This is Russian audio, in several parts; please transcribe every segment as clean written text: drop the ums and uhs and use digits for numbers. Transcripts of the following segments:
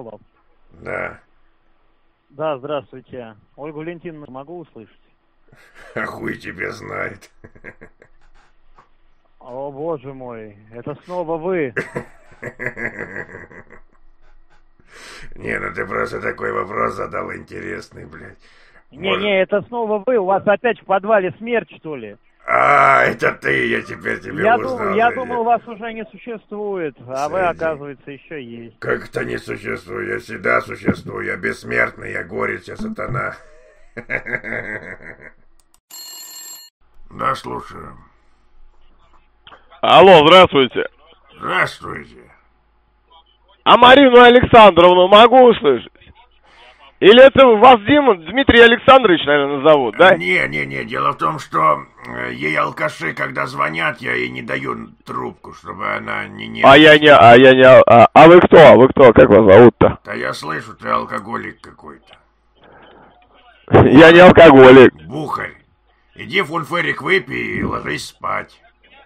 Алло. Да. Да, здравствуйте. Ольгу Валентиновну могу услышать? А хуй тебя знает. О, боже мой, это снова вы. Не, ну ты просто такой вопрос задал интересный, блядь. Не, это снова вы. У вас опять в подвале смерть, что ли? А, это ты, я теперь тебя узнал. Я думал, вас уже не существует, а вы, оказывается, еще есть. Как это не существует? Я всегда существую, я бессмертный, я горец, я сатана. Да, слушаю. Алло, здравствуйте. Здравствуйте. А Марину Александровну могу услышать? Или это вас Дмитрий Александрович, наверное, зовут, да? Не, дело в том, что ей алкаши, когда звонят, я ей не даю трубку, чтобы она не... А вы кто? Вы кто? Как вас зовут-то? Да я слышу, ты алкоголик какой-то. Я не алкоголик. Бухарь. Иди фунфырик выпей и ложись спать.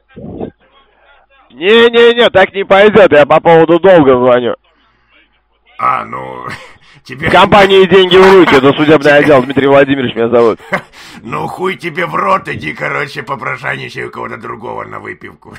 Не, так не пойдет, я по поводу долга звоню. А, ну... Тебе... Компании «Деньги в руки», это судебный отдел, Дмитрий Владимирович меня зовут. Ну, хуй тебе в рот, иди, короче, попрошайничай у кого-то другого на выпивку.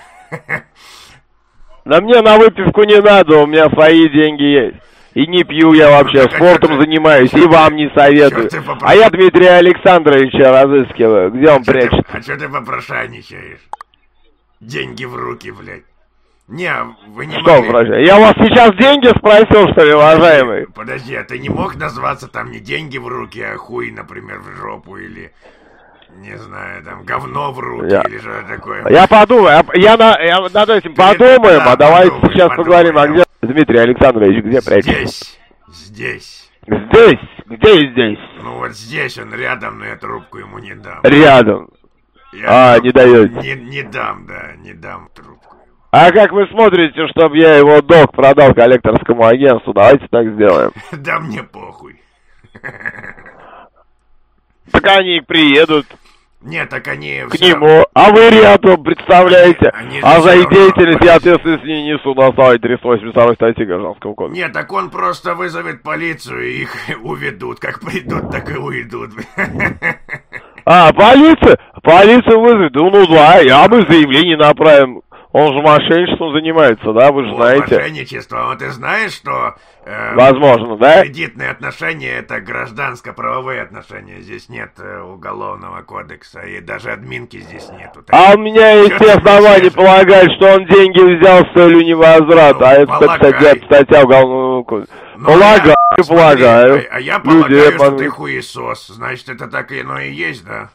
Да мне на выпивку не надо, у меня свои деньги есть. И не пью я вообще, спортом занимаюсь, и вам не советую. А я Дмитрия Александровича разыскиваю, где он прячется? А что ты попрошайничаешь? Деньги в руки, блядь. Не, вы не что, могли... Я у вас сейчас деньги спросил, что ли, уважаемый? Подожди, а ты не мог назваться там не деньги в руки, а хуй, например, в жопу или... Не знаю, там, говно в руки или что-то такое. Я подумаю, я над этим подумаем, да, давайте сейчас поговорим, а где... Дмитрий Александрович, где прячется? Здесь. Здесь? Где здесь? Ну вот здесь он рядом, но я трубку ему не дам. Рядом? Не даете? Не дам трубку. А как вы смотрите, чтобы я его долг продал коллекторскому агентству? Давайте так сделаем. Да мне похуй. Так они приедут. Нет, так они... К нему. А вы рядом, представляете? А за их деятельность я ответственность не несу на основе 382 статьи Гражданского кодекса. Нет, так он просто вызовет полицию, и их уведут. Как придут, так и уйдут. А, полиция? Полицию вызовет? Ну да, а мы заявление направим. Он же мошенничеством занимается, да, вы же знаете. Мошенничество, а ты знаешь, что... возможно, да? Кредитные отношения — это гражданско-правовые отношения. Здесь нет уголовного кодекса, и даже админки здесь нету. А у меня есть все основания полагать, что он деньги взял с целью невозврата. А это, кстати, статья уголовного кодекса. Полагаю. А я полагаю, что ты хуесос. Значит, это так и оно и есть, да?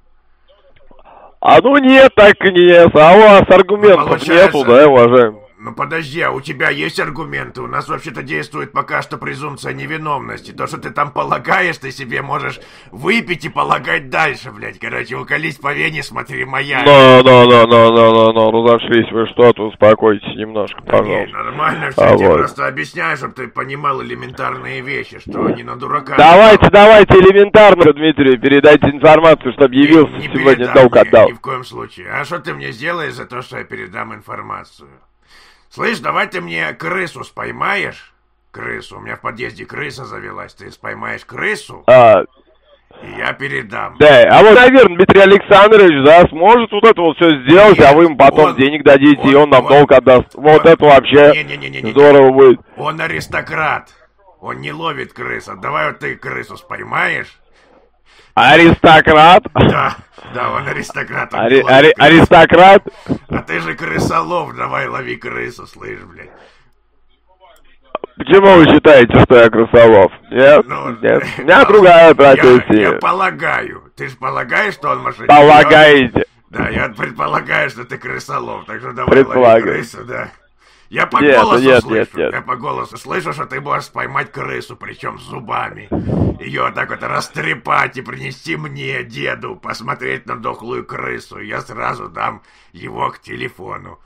А ну нет, так и нет. А у вас аргументов нету, да, уважаемый? Ну подожди, а у тебя есть аргументы? У нас вообще-то действует пока что презумпция невиновности. То, что ты там полагаешь, ты себе можешь выпить и полагать дальше, блядь. Короче, уколись по вене, смотри, моя. Разошлись вы что-то, успокойтесь немножко, пожалуйста. Не, нормально все, я тебе просто объясняю, чтобы ты понимал элементарные вещи, что не на дурака. Давайте элементарно, Дмитрий, передайте информацию, чтобы явился сегодня, долг отдал. Ни в коем случае. А что ты мне сделаешь за то, что я передам информацию? Слышь, давай ты мне крысу споймаешь. Крысу. У меня в подъезде крыса завелась. Ты споймаешь крысу, и я передам. Да, а вот, наверное, Дмитрий Александрович, да, сможет вот это вот все сделать, а вы ему потом денег дадите, и он нам долг отдаст. Вот это вообще здорово будет. Он аристократ. Он не ловит крыс. Давай вот ты крысу споймаешь. Аристократ? Да, он аристократ. Аристократ? А ты же крысолов, давай лови крысу, слышь, блядь. Почему вы считаете, что я крысолов? Нет, нет. У меня другая профессия. Я полагаю. Ты же полагаешь, что он мошенник? Полагаете? Да, я предполагаю, что ты крысолов, так что давай лови крысу, да. Я по голосу слышу, я по голосу слышу, что ты можешь поймать крысу, причем с зубами. Ее вот так вот растрепать и принести мне, деду, посмотреть на дохлую крысу. Я сразу дам его к телефону.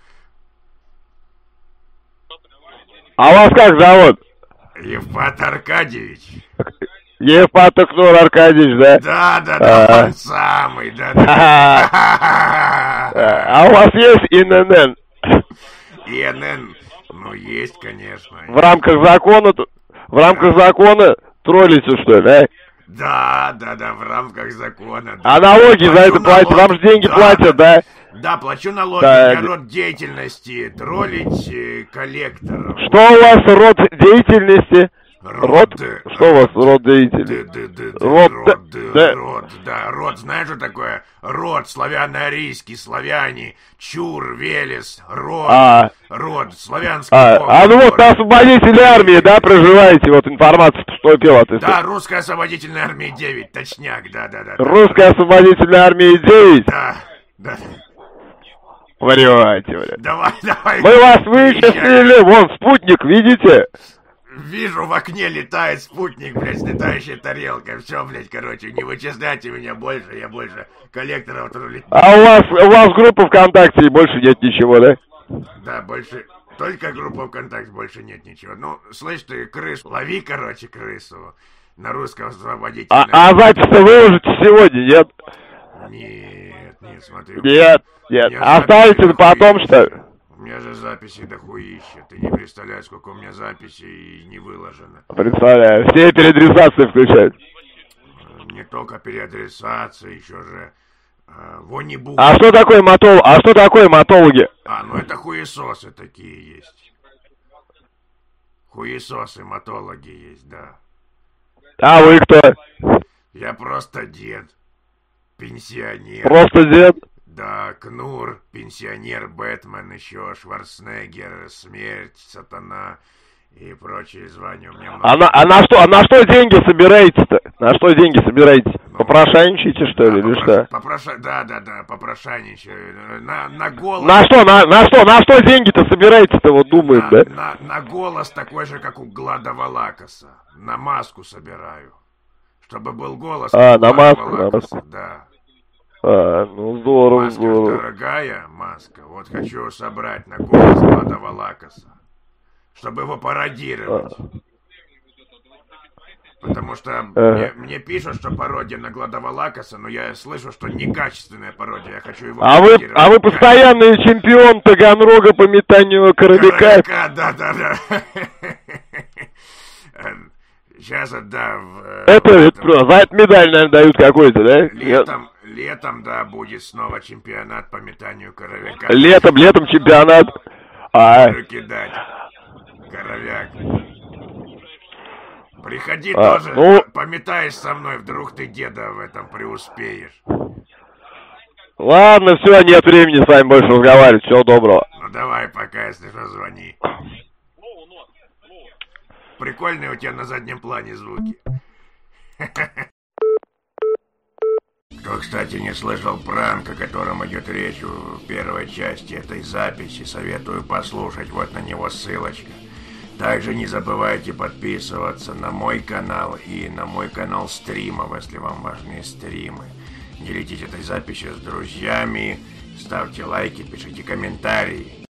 А вас как зовут? Евпат Аркадьевич. Евпат Акнур Аркадьевич, да? Да, он самый, да. А у вас есть ИНН? ИНН, ну есть, конечно. В рамках закона В рамках закона троллите, что ли, а? Да, в рамках закона. А налоги за это платят? Вам же деньги платят, да? Да, плачу налоги. Да. Я род деятельности троллить коллекторов. Что у вас род деятельности? Род? Что у вас род деятельности? Род, знаешь, что такое? Род, славяно-арийский, славяне, чур, велес, род, славянский. Ну вот на освободительной армии, да, проживаете, вот информация поступила. Да, русская освободительная армия 9, точняк, да. Русская освободительная армия 9? Да. Врете, блядь. Давай. Мы вас вычислили, вон спутник, видите? Вижу, в окне летает спутник, блядь, с летающей тарелкой. Все, блядь, короче, не вычисляйте меня больше, я больше коллекторов троллить. А у вас группа ВКонтакте и больше нет ничего, да? Да, больше... Только группа ВКонтакте, больше нет ничего. Ну, слышь ты, крысу, лови, короче, крысу. На русском освободительном. А запись-то выложите сегодня, нет? Нет, смотри. Нет. Оставите на потом, что ли? У меня же записи дохуища. Ты не представляешь, сколько у меня записей не выложено. Представляю. Все переадресации включают. Не только переадресация, еще же... Вонибу. А что такое матологи? Ну это хуесосы такие есть. Хуесосы, матологи есть, да. А вы кто? Я просто дед. Пенсионер. Просто дед? Да, Кнур, пенсионер, Бэтмен, еще Шварценеггер, Смерть, Сатана и прочие звания. У меня много... на что деньги собираете-то? На что деньги собираете? Попрошайничаете, что ли, или что? Да, попрошайничаю. На голос... На что деньги-то собираете-то, вот думаем, да? На голос такой же, как у Глада Валакаса. На маску собираю. Чтобы был голос. На маску, да. Здорово, маска дорогая маска. Вот хочу собрать на голос Глада Валакаса. Чтобы его пародировать. Потому что мне пишут, что пародия на Глада Валакаса, но я слышу, что некачественная пародия. Я хочу его пародировать. А вы постоянный чемпион Таганрога по метанию коровика? Да. Сейчас отдам. За это медаль, наверное, дают какой-то, да? Летом, да, будет снова чемпионат по метанию коровика. Летом чемпионат. Кидать. Коровяк. Приходи тоже, пометаешь со мной, вдруг ты, деда, в этом преуспеешь. Ладно, все, нет времени с вами больше разговаривать, всего доброго. Ну давай, пока, если что, звони. Прикольные у тебя на заднем плане звуки. Кто, кстати, не слышал пранк, о котором идет речь в первой части этой записи, советую послушать, вот на него ссылочка. Также не забывайте подписываться на мой канал и на мой канал стримов, если вам важны стримы. Делитесь этой записью с друзьями, ставьте лайки, пишите комментарии.